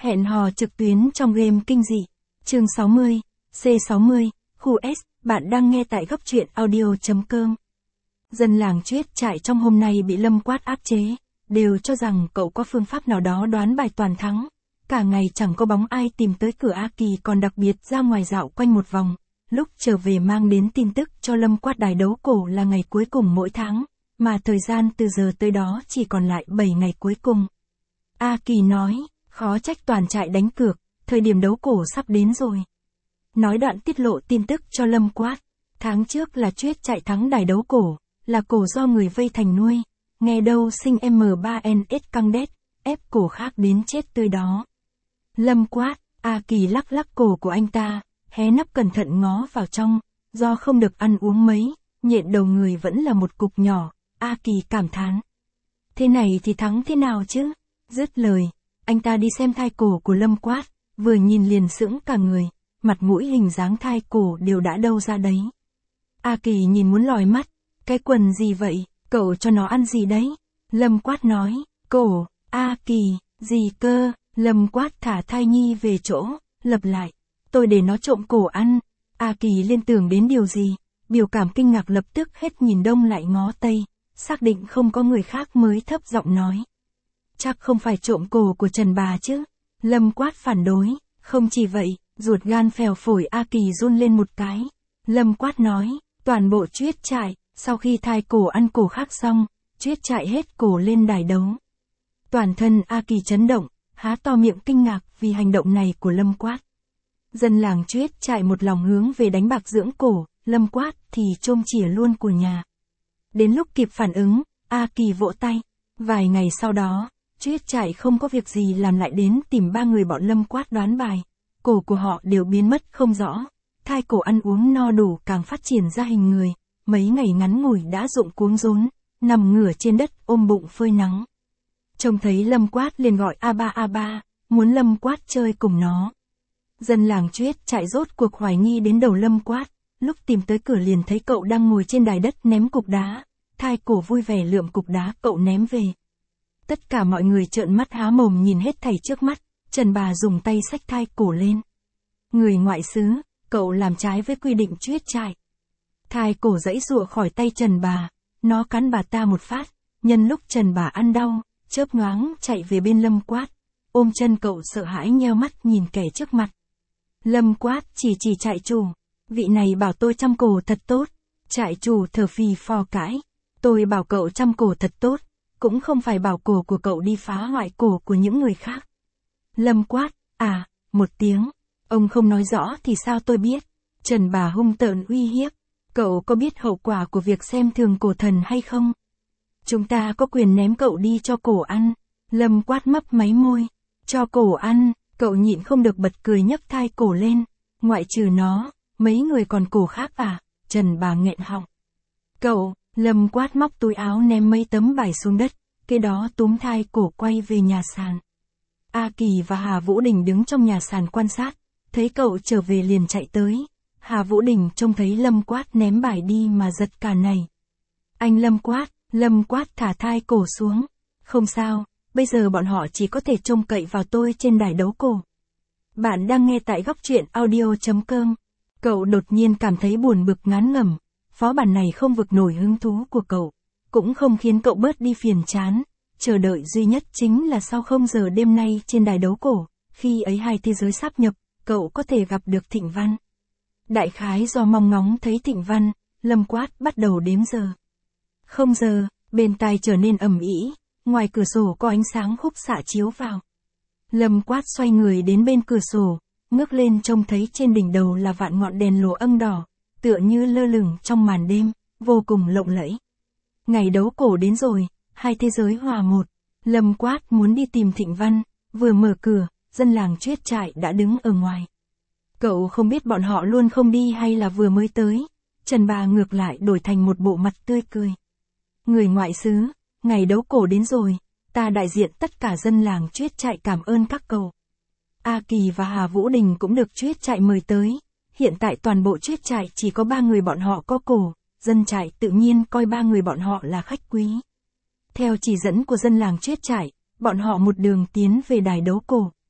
Hẹn hò trực tuyến trong game kinh dị. Chương 60, C60, khu S, bạn đang nghe tại góc truyện audio.com. Dân làng Chuyết Trại trong hôm nay bị Lâm Quát áp chế, đều cho rằng cậu có phương pháp nào đó đoán bài toàn thắng. Cả ngày chẳng có bóng ai tìm tới cửa A Kỳ, còn đặc biệt ra ngoài dạo quanh một vòng. Lúc trở về mang đến tin tức cho Lâm Quát đài đấu cổ là ngày cuối cùng mỗi tháng, mà thời gian từ giờ tới đó chỉ còn lại 7 ngày cuối cùng. A Kỳ nói, khó trách toàn trại đánh cược, thời điểm đấu cổ sắp đến rồi. Nói đoạn tiết lộ tin tức cho Lâm Quát. Tháng trước là Chuyết Trại thắng đài đấu cổ, là cổ do người vây thành nuôi. Nghe đâu sinh M3NS căng đét, ép cổ khác đến chết tươi đó. Lâm Quát, A Kỳ lắc lắc cổ của anh ta, hé nắp cẩn thận ngó vào trong, do không được ăn uống mấy, nhện đầu người vẫn là một cục nhỏ, A Kỳ cảm thán. Thế này thì thắng thế nào chứ? Dứt lời, anh ta đi xem thai cổ của Lâm Quát, vừa nhìn liền sững cả người, mặt mũi hình dáng thai cổ đều đã đâu ra đấy. A Kỳ nhìn muốn lòi mắt, cái quần gì vậy, cậu cho nó ăn gì đấy? Lâm Quát nói, cổ, A Kỳ, gì cơ? Lâm Quát thả thai nhi về chỗ, lặp lại, tôi để nó trộm cổ ăn. A Kỳ liên tưởng đến điều gì, biểu cảm kinh ngạc lập tức hết nhìn đông lại ngó tây, xác định không có người khác mới thấp giọng nói. Chắc không phải trộm cổ của Trần bà chứ? Lâm Quát phản đối, không chỉ vậy, ruột gan phèo phổi A Kỳ run lên một cái. Lâm Quát nói, toàn bộ Chuyết Trại, sau khi thai cổ ăn cổ khác xong, Chuyết Trại hết cổ lên đài đấu. Toàn thân A Kỳ chấn động, há to miệng kinh ngạc vì hành động này của Lâm Quát. Dân làng Chuyết Trại một lòng hướng về đánh bạc dưỡng cổ, Lâm Quát thì chôm chỉa luôn của nhà. Đến lúc kịp phản ứng, A Kỳ vỗ tay. Vài ngày sau đó, Chuyết Trại không có việc gì làm lại đến tìm ba người bọn Lâm Quát đoán bài. Cổ của họ đều biến mất không rõ. Thai cổ ăn uống no đủ càng phát triển ra hình người. Mấy ngày ngắn ngủi đã rụng cuống rốn, nằm ngửa trên đất ôm bụng phơi nắng. Trông thấy Lâm Quát liền gọi A3, muốn Lâm Quát chơi cùng nó. Dân làng Chuyết Trại rốt cuộc hoài nghi đến đầu Lâm Quát, lúc tìm tới cửa liền thấy cậu đang ngồi trên đài đất ném cục đá. Thai cổ vui vẻ lượm cục đá cậu ném về. Tất cả mọi người trợn mắt há mồm nhìn hết thảy trước mắt, Trần bà dùng tay xách thai cổ lên. Người ngoại xứ, cậu làm trái với quy định Chuyết Trại. Thai cổ giãy giụa khỏi tay Trần bà, nó cắn bà ta một phát, nhân lúc Trần bà ăn đau, chớp nhoáng chạy về bên Lâm Quát, ôm chân cậu sợ hãi nheo mắt nhìn kẻ trước mặt. Lâm Quát chỉ trại chủ, vị này bảo tôi chăm cổ thật tốt. Trại chủ thở phì phò cãi, tôi bảo cậu chăm cổ thật tốt, cũng không phải bảo cổ của cậu đi phá hoại cổ của những người khác. Lâm Quát, một tiếng, ông không nói rõ thì sao tôi biết. Trần bà hung tợn uy hiếp, cậu có biết hậu quả của việc xem thường cổ thần hay không? Chúng ta có quyền ném cậu đi cho cổ ăn. Lâm Quát mấp máy môi, cho cổ ăn, cậu nhịn không được bật cười nhấc thai cổ lên. Ngoại trừ nó, mấy người còn cổ khác à? Trần bà nghẹn họng. Cậu, Lâm Quát móc túi áo ném mấy tấm bài xuống đất, kế đó túm thai cổ quay về nhà sàn. A Kỳ và Hà Vũ Đình đứng trong nhà sàn quan sát, thấy cậu trở về liền chạy tới. Hà Vũ Đình trông thấy Lâm Quát ném bài đi mà giật cả nảy. Anh Lâm Quát thả thai cổ xuống. Không sao, bây giờ bọn họ chỉ có thể trông cậy vào tôi trên đài đấu cổ. Bạn đang nghe tại góc truyện audio.com. Cậu đột nhiên cảm thấy buồn bực ngán ngẩm. Phó bản này không vực nổi hứng thú của cậu, cũng không khiến cậu bớt đi phiền chán. Chờ đợi duy nhất chính là sau 0 giờ đêm nay trên đài đấu cổ, khi ấy hai thế giới sáp nhập, cậu có thể gặp được Thịnh Văn. Đại khái do mong ngóng thấy Thịnh Văn, Lâm Quát bắt đầu đếm giờ. 0 giờ, bên tai trở nên ầm ĩ, ngoài cửa sổ có ánh sáng khúc xạ chiếu vào. Lâm Quát xoay người đến bên cửa sổ, ngước lên trông thấy trên đỉnh đầu là vạn ngọn đèn lồ âng đỏ, tựa như lơ lửng trong màn đêm, vô cùng lộng lẫy. Ngày đấu cổ đến rồi, hai thế giới hòa một. Lâm Quát muốn đi tìm Thịnh Văn, vừa mở cửa, dân làng Chuyết Trại đã đứng ở ngoài. Cậu không biết bọn họ luôn không đi hay là vừa mới tới. Trần bà ngược lại đổi thành một bộ mặt tươi cười. Người ngoại xứ, ngày đấu cổ đến rồi, ta đại diện tất cả dân làng Chuyết Trại cảm ơn các cậu. A Kỳ và Hà Vũ Đình cũng được Chuyết Trại mời tới. Hiện tại toàn bộ Chuyết Trại chỉ có 3 người bọn họ có cổ, dân trại tự nhiên coi 3 người bọn họ là khách quý. Theo chỉ dẫn của dân làng Chuyết Trại, bọn họ một đường tiến về đài đấu cổ.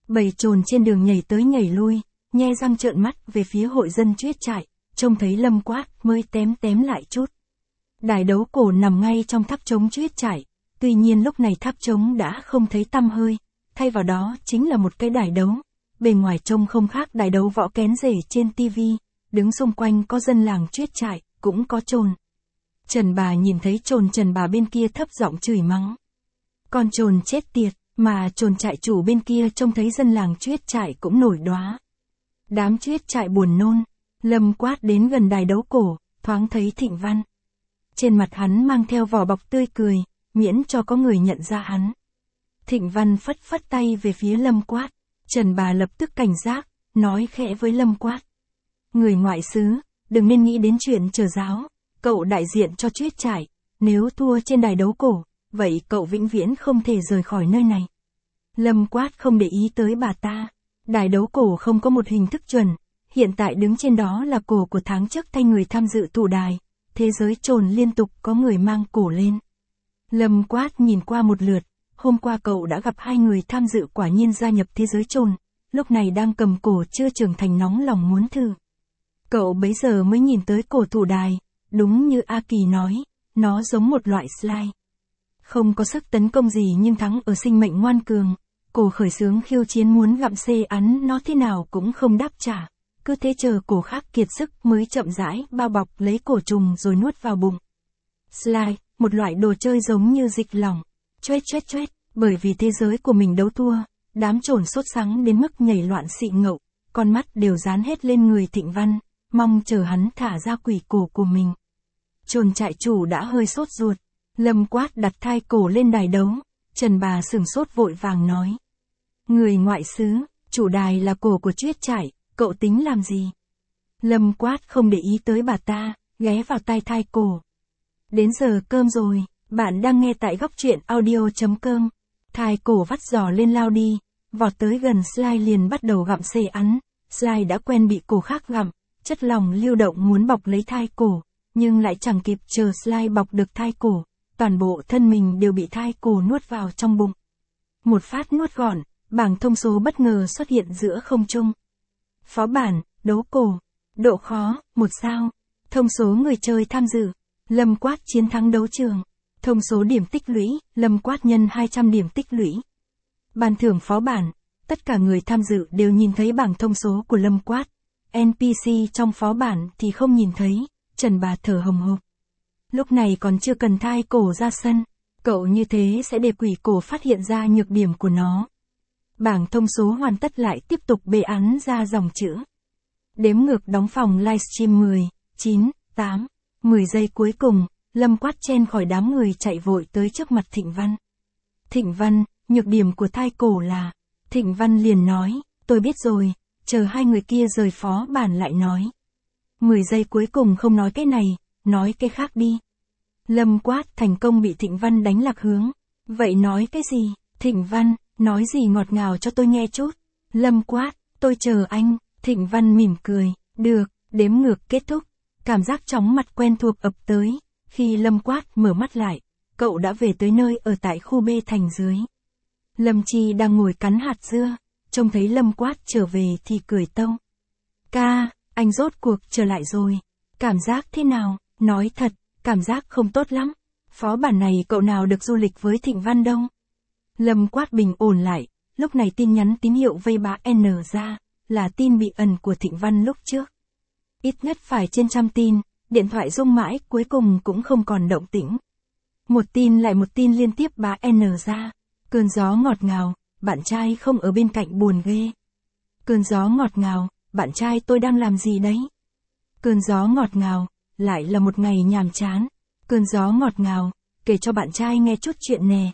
Bầy trồn trên đường nhảy tới nhảy lui, nhe răng trợn mắt về phía hội dân chuyết trại, trông thấy Lâm Quát mới tém tém lại chút. Đài đấu cổ nằm ngay trong tháp trống chuyết trại, tuy nhiên lúc này tháp trống đã không thấy tăm hơi, thay vào đó chính là một cái đài đấu. Bề ngoài trông không khác đài đấu võ kén rể trên tivi, đứng xung quanh có dân làng chuyết trại, cũng có trồn. Trần bà nhìn thấy trồn Trần bà bên kia thấp giọng chửi mắng. Con trồn chết tiệt, mà trồn trại chủ bên kia trông thấy dân làng chuyết trại cũng nổi đoá. Đám chuyết trại buồn nôn, Lâm Quát đến gần đài đấu cổ, thoáng thấy Thịnh Văn. Trên mặt hắn mang theo vỏ bọc tươi cười, miễn cho có người nhận ra hắn. Thịnh Văn phất phất tay về phía Lâm Quát, Trần bà lập tức cảnh giác, nói khẽ với Lâm Quát. Người ngoại xứ, đừng nên nghĩ đến chuyện trở giáo, cậu đại diện cho chuyết trại, nếu thua trên đài đấu cổ, vậy cậu vĩnh viễn không thể rời khỏi nơi này. Lâm Quát không để ý tới bà ta, đài đấu cổ không có một hình thức chuẩn, hiện tại đứng trên đó là cổ của tháng trước thay người tham dự tụ đài, thế giới trồn liên tục có người mang cổ lên. Lâm Quát nhìn qua một lượt, hôm qua cậu đã gặp 2 người tham dự quả nhiên gia nhập thế giới trồn, lúc này đang cầm cổ chưa trưởng thành nóng lòng muốn thử. Cậu bấy giờ mới nhìn tới cổ tụ đài, đúng như A Kỳ nói, nó giống một loại slime. Không có sức tấn công gì nhưng thắng ở sinh mệnh ngoan cường, cổ khởi xướng khiêu chiến muốn gặm xê ắn nó thế nào cũng không đáp trả, cứ thế chờ cổ khác kiệt sức mới chậm rãi bao bọc lấy cổ trùng rồi nuốt vào bụng. Slime, một loại đồ chơi giống như dịch lỏng, choét, bởi vì thế giới của mình đấu thua, đám trồn sốt sắng đến mức nhảy loạn xị ngậu, con mắt đều dán hết lên người Thịnh Văn, mong chờ hắn thả ra quỷ cổ của mình. Trồn trại chủ đã hơi sốt ruột, Lâm Quát đặt thai cổ lên đài đấu, Trần bà sửng sốt vội vàng nói. Người ngoại xứ, chủ đài là cổ của chuyết trại, cậu tính làm gì? Lâm Quát không để ý tới bà ta, ghé vào tai thai cổ. Đến giờ cơm rồi, bạn đang nghe tại góc truyện audio.com. Thai cổ vắt giò lên lao đi, vọt tới gần Sly liền bắt đầu gặm xê ắn. Sly đã quen bị cổ khác gặm, chất lỏng lưu động muốn bọc lấy thai cổ, nhưng lại chẳng kịp chờ Sly bọc được thai cổ, toàn bộ thân mình đều bị thai cổ nuốt vào trong bụng. Một phát nuốt gọn, bảng thông số bất ngờ xuất hiện giữa không trung. Phó bản, đấu cổ, độ khó, 1 sao, thông số người chơi tham dự, Lâm Quát chiến thắng đấu trường, thông số điểm tích lũy, Lâm Quát nhân 200 điểm tích lũy. Ban thưởng phó bản, tất cả người tham dự đều nhìn thấy bảng thông số của Lâm Quát, NPC trong phó bản thì không nhìn thấy, Trần bà thở hồng hộc. Lúc này còn chưa cần thai cổ ra sân, cậu như thế sẽ để quỷ cổ phát hiện ra nhược điểm của nó. Bảng thông số hoàn tất lại tiếp tục bê án ra dòng chữ. Đếm ngược đóng phòng livestream 10, 9, 8, 10 giây cuối cùng, Lâm Quát chen khỏi đám người chạy vội tới trước mặt Thịnh Văn. Thịnh Văn, nhược điểm của thai cổ là, Thịnh Văn liền nói, tôi biết rồi, chờ 2 người kia rời phó bản lại nói. 10 giây cuối cùng không nói cái này, nói cái khác đi. Lâm Quát thành công bị Thịnh Văn đánh lạc hướng. Vậy nói cái gì? Thịnh Văn, nói gì ngọt ngào cho tôi nghe chút. Lâm Quát, tôi chờ anh. Thịnh Văn mỉm cười, được, đếm ngược kết thúc. Cảm giác chóng mặt quen thuộc ập tới. Khi Lâm Quát mở mắt lại, cậu đã về tới nơi ở tại khu B thành dưới. Lâm Chi đang ngồi cắn hạt dưa, trông thấy Lâm Quát trở về thì cười tông. Ca, anh rốt cuộc trở lại rồi. Cảm giác thế nào? Nói thật, cảm giác không tốt lắm. Phó bản này cậu nào được du lịch với Thịnh Văn đâu? Lâm Quát bình ổn lại, lúc này tin nhắn tín hiệu vây bá N ra, là tin bị ẩn của Thịnh Văn lúc trước. Ít nhất phải trên 100 tin, điện thoại rung mãi cuối cùng cũng không còn động tĩnh. Một tin lại một tin liên tiếp bá N ra, cơn gió ngọt ngào, bạn trai không ở bên cạnh buồn ghê. Cơn gió ngọt ngào, bạn trai tôi đang làm gì đấy? Cơn gió ngọt ngào, lại là một ngày nhàm chán. Cơn gió ngọt ngào, kể cho bạn trai nghe chút chuyện nè.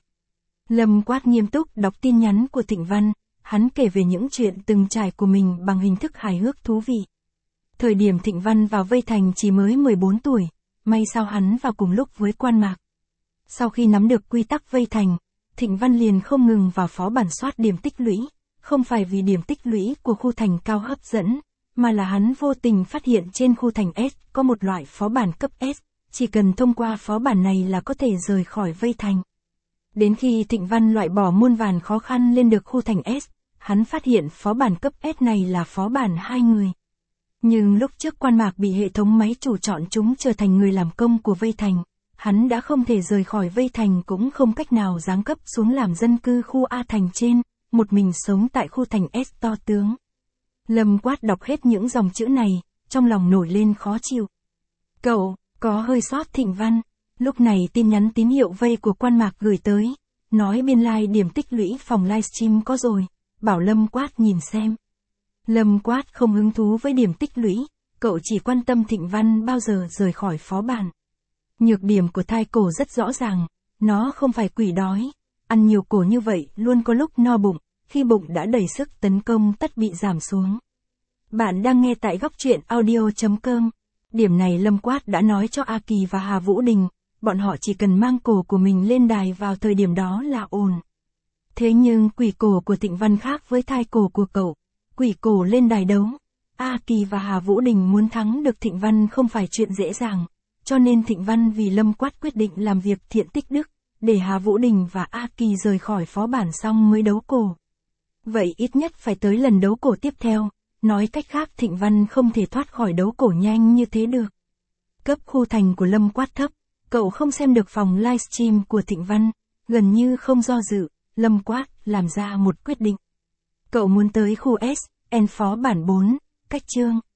Lâm Quát nghiêm túc đọc tin nhắn của Thịnh Văn, hắn kể về những chuyện từng trải của mình bằng hình thức hài hước thú vị. Thời điểm Thịnh Văn vào vây thành chỉ mới 14 tuổi, may sao hắn vào cùng lúc với Quan Mạc. Sau khi nắm được quy tắc vây thành, Thịnh Văn liền không ngừng vào phó bản soát điểm tích lũy, không phải vì điểm tích lũy của khu thành cao hấp dẫn, mà là hắn vô tình phát hiện trên khu thành S có một loại phó bản cấp S, chỉ cần thông qua phó bản này là có thể rời khỏi vây thành. Đến khi Thịnh Văn loại bỏ muôn vàn khó khăn lên được khu thành S, hắn phát hiện phó bản cấp S này là phó bản 2 người. Nhưng lúc trước Quan Mạc bị hệ thống máy chủ chọn chúng trở thành người làm công của Vây Thành, hắn đã không thể rời khỏi Vây Thành cũng không cách nào giáng cấp xuống làm dân cư khu A Thành trên, một mình sống tại khu thành S to tướng. Lâm Quát đọc hết những dòng chữ này, trong lòng nổi lên khó chịu. Cậu, có hơi sót Thịnh Văn. Lúc này tin nhắn tín hiệu vây của Quan Mạc gửi tới, nói biên lai điểm tích lũy phòng livestream có rồi, bảo Lâm Quát nhìn xem. Lâm Quát không hứng thú với điểm tích lũy, cậu chỉ quan tâm Thịnh Văn bao giờ rời khỏi phó bản. Nhược điểm của thai cổ rất rõ ràng, nó không phải quỷ đói, ăn nhiều cổ như vậy luôn có lúc no bụng, khi bụng đã đầy sức tấn công tất bị giảm xuống. Bạn đang nghe tại góc truyện audio.com. Điểm này Lâm Quát đã nói cho A Kỳ và Hà Vũ Đình, bọn họ chỉ cần mang cổ của mình lên đài vào thời điểm đó là ổn. Thế nhưng quỷ cổ của Thịnh Văn khác với thai cổ của cậu, quỷ cổ lên đài đấu. A Kỳ và Hà Vũ Đình muốn thắng được Thịnh Văn không phải chuyện dễ dàng, cho nên Thịnh Văn vì Lâm Quát quyết định làm việc thiện tích đức, để Hà Vũ Đình và A Kỳ rời khỏi phó bản xong mới đấu cổ. Vậy ít nhất phải tới lần đấu cổ tiếp theo, nói cách khác Thịnh Văn không thể thoát khỏi đấu cổ nhanh như thế được. Cấp khu thành của Lâm Quát thấp, cậu không xem được phòng livestream của Thịnh Văn, gần như không do dự, Lâm Quát làm ra một quyết định. Cậu muốn tới khu S, N phó bản 4, cách chương.